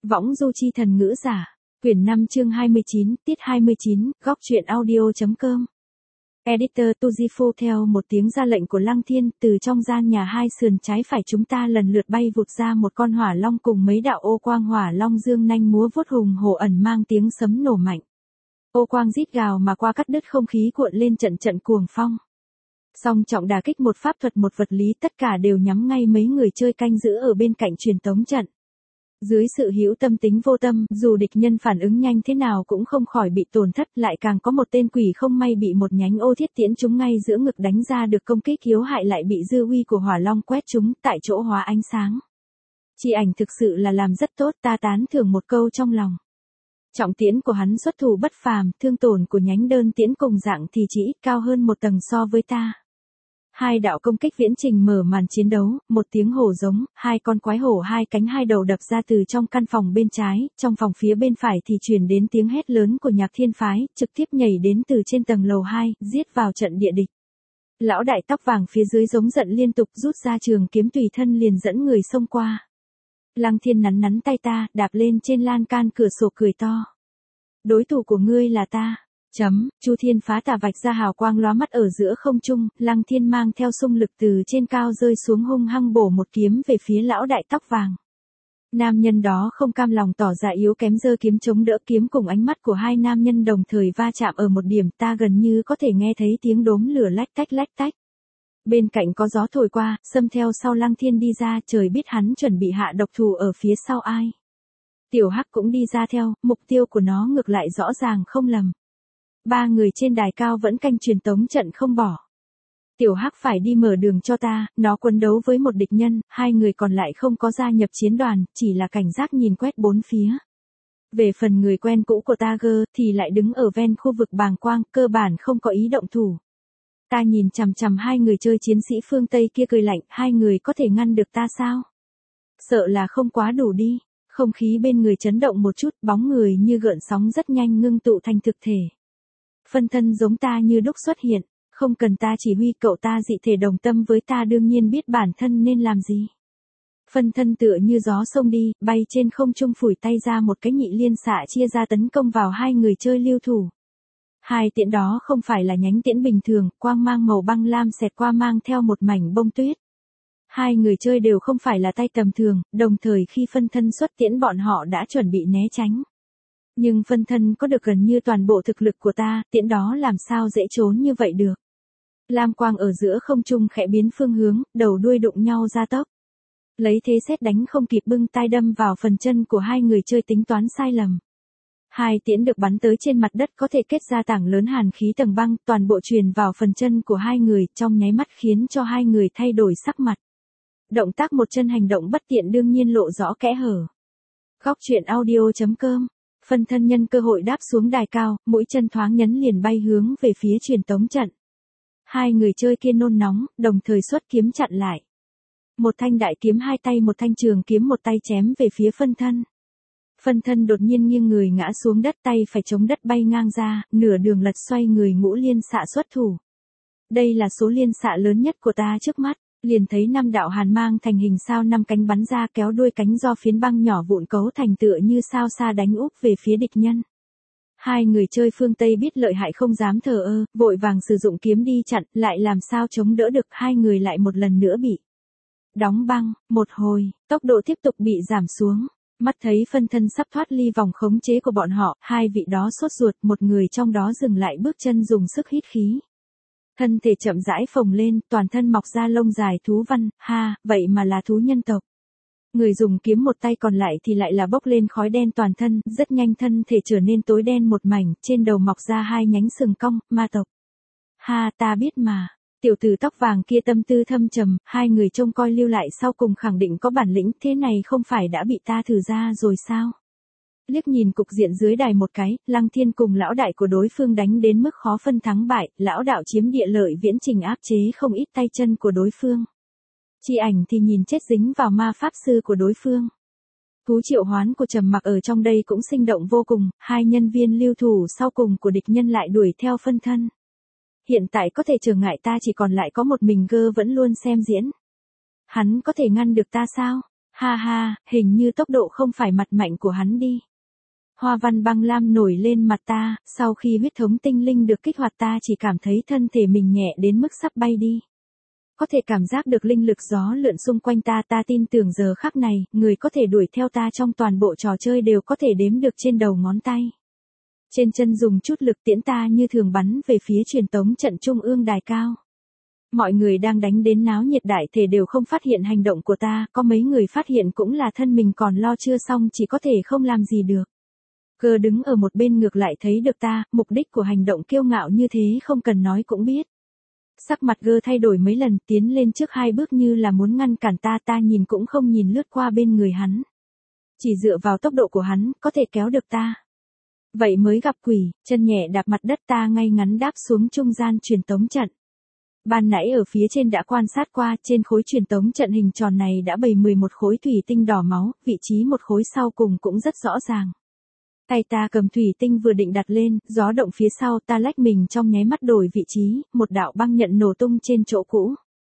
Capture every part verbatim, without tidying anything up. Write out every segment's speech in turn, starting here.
Võng du chi thần ngữ giả. Quyển năm chương hai mươi chín, tiết hai mươi chín, góc truyện audio.com. Editor Tuzifo theo một tiếng ra lệnh của Lăng Thiên, từ trong gian nhà hai sườn trái phải chúng ta lần lượt bay vụt ra một con hỏa long cùng mấy đạo ô quang hỏa long dương nanh múa vuốt hùng hổ ẩn mang tiếng sấm nổ mạnh. Ô quang rít gào mà qua cắt đứt không khí cuộn lên trận trận cuồng phong. Song trọng đả kích một pháp thuật một vật lý tất cả đều nhắm ngay mấy người chơi canh giữ ở bên cạnh truyền tống trận. Dưới sự hữu tâm tính vô tâm, dù địch nhân phản ứng nhanh thế nào cũng không khỏi bị tổn thất, lại càng có một tên quỷ không may bị một nhánh ô thiết tiễn trúng ngay giữa ngực đánh ra được công kích yếu hại lại bị dư uy của hỏa long quét trúng tại chỗ hóa ánh sáng. Chi ảnh thực sự là làm rất tốt, ta tán thưởng một câu trong lòng. Trọng tiễn của hắn xuất thủ bất phàm, thương tổn của nhánh đơn tiễn cùng dạng thì chỉ ít cao hơn một tầng so với ta. Hai đạo công kích viễn trình mở màn chiến đấu, một tiếng hổ giống, hai con quái hổ hai cánh hai đầu đập ra từ trong căn phòng bên trái, trong phòng phía bên phải thì truyền đến tiếng hét lớn của Nhạc Thiên Phái, trực tiếp nhảy đến từ trên tầng lầu hai, giết vào trận địa địch. Lão đại tóc vàng phía dưới giống giận liên tục rút ra trường kiếm tùy thân liền dẫn người xông qua. Lăng Thiên nắn nắn tay ta, đạp lên trên lan can cửa sổ cười to. Đối thủ của ngươi là ta. Chấm, Chu Thiên Phá tà vạch ra hào quang lóa mắt ở giữa không trung, Lăng Thiên mang theo xung lực từ trên cao rơi xuống hung hăng bổ một kiếm về phía lão đại tóc vàng. Nam nhân đó không cam lòng tỏ ra yếu kém giơ kiếm chống đỡ kiếm cùng ánh mắt của hai nam nhân đồng thời va chạm ở một điểm ta gần như có thể nghe thấy tiếng đốm lửa lách tách lách tách. Bên cạnh có gió thổi qua, xâm theo sau Lăng Thiên đi ra, trời biết hắn chuẩn bị hạ độc thủ ở phía sau ai. Tiểu Hắc cũng đi ra theo, mục tiêu của nó ngược lại rõ ràng không lầm. Ba người trên đài cao vẫn canh truyền tống trận không bỏ. Tiểu Hắc phải đi mở đường cho ta, nó quân đấu với một địch nhân, hai người còn lại không có gia nhập chiến đoàn, chỉ là cảnh giác nhìn quét bốn phía. Về phần người quen cũ của ta gơ thì lại đứng ở ven khu vực bàng quang, cơ bản không có ý động thủ. Ta nhìn chằm chằm hai người chơi chiến sĩ phương Tây kia cười lạnh, hai người có thể ngăn được ta sao? Sợ là không quá đủ đi. Không khí bên người chấn động một chút, bóng người như gợn sóng rất nhanh ngưng tụ thành thực thể. Phân thân giống ta như đúc xuất hiện, không cần ta chỉ huy cậu ta dị thể đồng tâm với ta đương nhiên biết bản thân nên làm gì. Phân thân tựa như gió sông đi, bay trên không trung phủi tay ra một cái nhị liên xạ chia ra tấn công vào hai người chơi lưu thủ. Hai tiễn đó không phải là nhánh tiễn bình thường, quang mang màu băng lam xẹt qua mang theo một mảnh bông tuyết. Hai người chơi đều không phải là tay tầm thường, đồng thời khi phân thân xuất tiễn bọn họ đã chuẩn bị né tránh. Nhưng phân thân có được gần như toàn bộ thực lực của ta, tiễn đó làm sao dễ trốn như vậy được. Lam quang ở giữa không trung khẽ biến phương hướng, đầu đuôi đụng nhau ra tốc. Lấy thế sét đánh không kịp bưng tai đâm vào phần chân của hai người chơi tính toán sai lầm. Hai tiễn được bắn tới trên mặt đất có thể kết ra tảng lớn hàn khí tầng băng, toàn bộ truyền vào phần chân của hai người, trong nháy mắt khiến cho hai người thay đổi sắc mặt. Động tác một chân hành động bất tiện đương nhiên lộ rõ kẽ hở. Góc truyện audio.com. Phân thân nhân cơ hội đáp xuống đài cao, mũi chân thoáng nhấn liền bay hướng về phía truyền tống trận. Hai người chơi kia nôn nóng, đồng thời xuất kiếm chặn lại. Một thanh đại kiếm hai tay một thanh trường kiếm một tay chém về phía phân thân. Phân thân đột nhiên nghiêng người ngã xuống đất tay phải chống đất bay ngang ra, nửa đường lật xoay người ngũ liên xạ xuất thủ. Đây là số liên xạ lớn nhất của ta trước mắt. Liền thấy năm đạo hàn mang thành hình sao năm cánh bắn ra kéo đuôi cánh do phiến băng nhỏ vụn cấu thành tựa như sao xa đánh úp về phía địch nhân. Hai người chơi phương Tây biết lợi hại không dám thờ ơ, vội vàng sử dụng kiếm đi chặn, lại làm sao chống đỡ được, hai người lại một lần nữa bị đóng băng, một hồi, tốc độ tiếp tục bị giảm xuống. Mắt thấy phân thân sắp thoát ly vòng khống chế của bọn họ, hai vị đó sốt ruột, một người trong đó dừng lại bước chân dùng sức hít khí. Thân thể chậm rãi phồng lên, toàn thân mọc ra lông dài thú văn, ha, vậy mà là thú nhân tộc. Người dùng kiếm một tay còn lại thì lại là bốc lên khói đen toàn thân, rất nhanh thân thể trở nên tối đen một mảnh, trên đầu mọc ra hai nhánh sừng cong, ma tộc. Ha, ta biết mà. Tiểu tử tóc vàng kia tâm tư thâm trầm, hai người trông coi lưu lại sau cùng khẳng định có bản lĩnh, thế này không phải đã bị ta thử ra rồi sao? Liếc nhìn cục diện dưới đài một cái, Lăng Thiên cùng lão đại của đối phương đánh đến mức khó phân thắng bại, lão đạo chiếm địa lợi viễn trình áp chế không ít tay chân của đối phương. Chi ảnh thì nhìn chết dính vào ma pháp sư của đối phương. Cú triệu hoán của Trầm Mặc ở trong đây cũng sinh động vô cùng, hai nhân viên lưu thủ sau cùng của địch nhân lại đuổi theo phân thân. Hiện tại có thể trở ngại ta chỉ còn lại có một mình gơ vẫn luôn xem diễn. Hắn có thể ngăn được ta sao? Ha ha, hình như tốc độ không phải mặt mạnh của hắn đi. Hoa văn băng lam nổi lên mặt ta, sau khi huyết thống tinh linh được kích hoạt ta chỉ cảm thấy thân thể mình nhẹ đến mức sắp bay đi. Có thể cảm giác được linh lực gió lượn xung quanh ta, ta tin tưởng giờ khắc này, người có thể đuổi theo ta trong toàn bộ trò chơi đều có thể đếm được trên đầu ngón tay. Trên chân dùng chút lực tiễn ta như thường bắn về phía truyền tống trận trung ương đài cao. Mọi người đang đánh đến náo nhiệt đại thể đều không phát hiện hành động của ta, có mấy người phát hiện cũng là thân mình còn lo chưa xong chỉ có thể không làm gì được. Cơ đứng ở một bên ngược lại thấy được ta, mục đích của hành động kiêu ngạo như thế không cần nói cũng biết. Sắc mặt Gơ thay đổi mấy lần, tiến lên trước hai bước như là muốn ngăn cản ta, ta nhìn cũng không nhìn lướt qua bên người hắn. Chỉ dựa vào tốc độ của hắn, có thể kéo được ta. Vậy mới gặp quỷ, chân nhẹ đạp mặt đất, ta ngay ngắn đáp xuống trung gian truyền tống trận. Ban nãy ở phía trên đã quan sát qua, trên khối truyền tống trận hình tròn này đã bày mười một khối thủy tinh đỏ máu, vị trí một khối sau cùng cũng rất rõ ràng. Tay ta cầm thủy tinh vừa định đặt lên, gió động phía sau, ta lách mình trong nháy mắt đổi vị trí, một đạo băng nhận nổ tung trên chỗ cũ.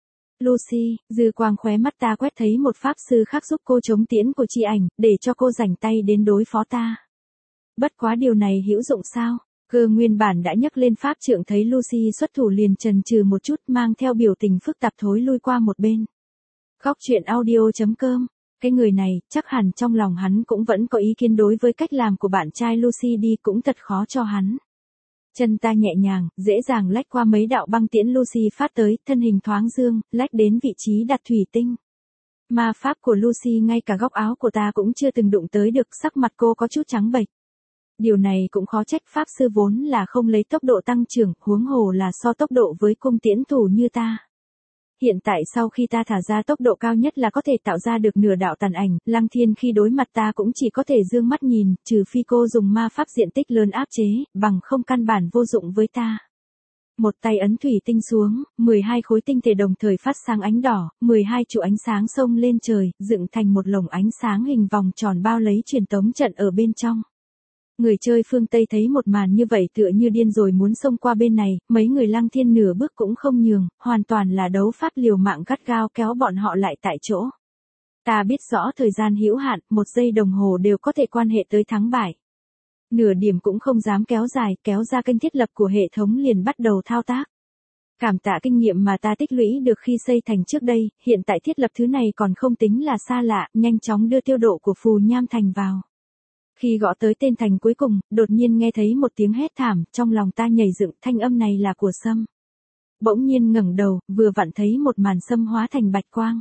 Lucy, dư quang khóe mắt ta quét thấy một pháp sư khác giúp cô chống tiễn của chi ảnh, để cho cô rảnh tay đến đối phó ta. Bất quá điều này hữu dụng sao? Cơ nguyên bản đã nhấc lên pháp trượng thấy Lucy xuất thủ liền chần chừ một chút, mang theo biểu tình phức tạp thối lui qua một bên. Góc truyện audio chấm com. Cái người này, chắc hẳn trong lòng hắn cũng vẫn có ý kiến đối với cách làm của bạn trai Lucy đi, cũng thật khó cho hắn. Chân ta nhẹ nhàng, dễ dàng lách qua mấy đạo băng tiễn Lucy phát tới, thân hình thoáng dương, lách đến vị trí đặt thủy tinh. Ma pháp của Lucy ngay cả góc áo của ta cũng chưa từng đụng tới được, sắc mặt cô có chút trắng bệch. Điều này cũng khó trách, pháp sư vốn là không lấy tốc độ tăng trưởng, huống hồ là so tốc độ với cung tiễn thủ như ta. Hiện tại sau khi ta thả ra tốc độ cao nhất là có thể tạo ra được nửa đạo tàn ảnh, Lăng Thiên khi đối mặt ta cũng chỉ có thể dương mắt nhìn, trừ phi cô dùng ma pháp diện tích lớn áp chế, bằng không căn bản vô dụng với ta. Một tay ấn thủy tinh xuống, mười hai khối tinh thể đồng thời phát sáng ánh đỏ, mười hai trụ ánh sáng xông lên trời, dựng thành một lồng ánh sáng hình vòng tròn bao lấy truyền tống trận ở bên trong. Người chơi phương Tây thấy một màn như vậy tựa như điên rồi muốn xông qua bên này, mấy người Lăng Thiên nửa bước cũng không nhường, hoàn toàn là đấu pháp liều mạng gắt gao kéo bọn họ lại tại chỗ. Ta biết rõ thời gian hữu hạn, một giây đồng hồ đều có thể quan hệ tới thắng bại. Nửa điểm cũng không dám kéo dài, kéo ra kênh thiết lập của hệ thống liền bắt đầu thao tác. Cảm tạ kinh nghiệm mà ta tích lũy được khi xây thành trước đây, hiện tại thiết lập thứ này còn không tính là xa lạ, nhanh chóng đưa tiêu độ của Phù Nham Thành vào. Khi gõ tới tên thành cuối cùng, đột nhiên nghe thấy một tiếng hét thảm, trong lòng ta nhảy dựng, thanh âm này là của Sâm. Bỗng nhiên ngẩng đầu, vừa vặn thấy một màn Sâm hóa thành bạch quang.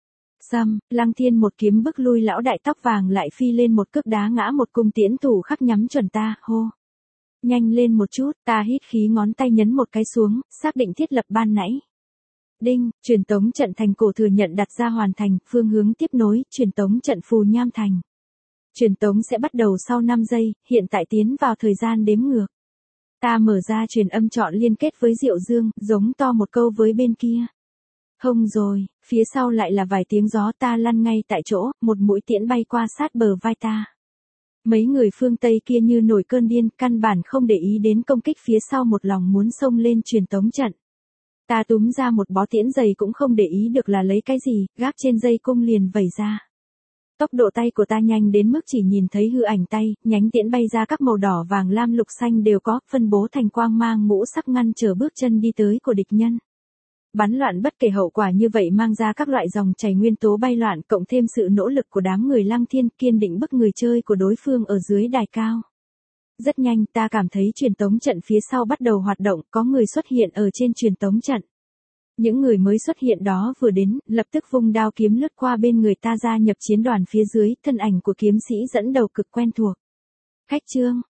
Sâm, Lăng Thiên một kiếm bức lui lão đại tóc vàng lại phi lên một cước đá ngã một cung tiễn thủ khắc nhắm chuẩn ta, hô. Nhanh lên một chút, ta hít khí ngón tay nhấn một cái xuống, xác định thiết lập ban nãy. Đinh, truyền tống trận thành cổ thừa nhận đặt ra hoàn thành, phương hướng tiếp nối, truyền tống trận Phù Nham Thành. Truyền tống sẽ bắt đầu sau năm giây, hiện tại tiến vào thời gian đếm ngược. Ta mở ra truyền âm chọn liên kết với Diệu Dương, giống to một câu với bên kia. Hông rồi, phía sau lại là vài tiếng gió, ta lăn ngay tại chỗ, một mũi tiễn bay qua sát bờ vai ta. Mấy người phương Tây kia như nổi cơn điên, căn bản không để ý đến công kích phía sau, một lòng muốn xông lên truyền tống trận. Ta túm ra một bó tiễn dày cũng không để ý được là lấy cái gì, gác trên dây cung liền vẩy ra. Tốc độ tay của ta nhanh đến mức chỉ nhìn thấy hư ảnh tay, nhánh tiễn bay ra các màu đỏ vàng lam lục xanh đều có, phân bố thành quang mang ngũ sắc ngăn trở bước chân đi tới của địch nhân. Bắn loạn bất kể hậu quả như vậy mang ra các loại dòng chảy nguyên tố bay loạn, cộng thêm sự nỗ lực của đám người Lăng Thiên kiên định bức người chơi của đối phương ở dưới đài cao. Rất nhanh ta cảm thấy truyền tống trận phía sau bắt đầu hoạt động, có người xuất hiện ở trên truyền tống trận. Những người mới xuất hiện đó vừa đến, lập tức vung đao kiếm lướt qua bên người ta gia nhập chiến đoàn phía dưới, thân ảnh của kiếm sĩ dẫn đầu cực quen thuộc. Khách trương,